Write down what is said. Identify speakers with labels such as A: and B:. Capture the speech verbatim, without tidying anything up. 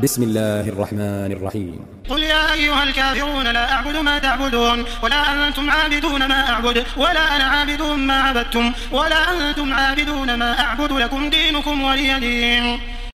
A: بسم الله الرحمن الرحيم.
B: قل يا أيها الكافرون لا أعبد ما تعبدون ولا أنتم عابدون ما أعبد ولا أنا عابد ما عبدتم ولا أنتم عابدون ما أعبد لكم دينكم ولي دين.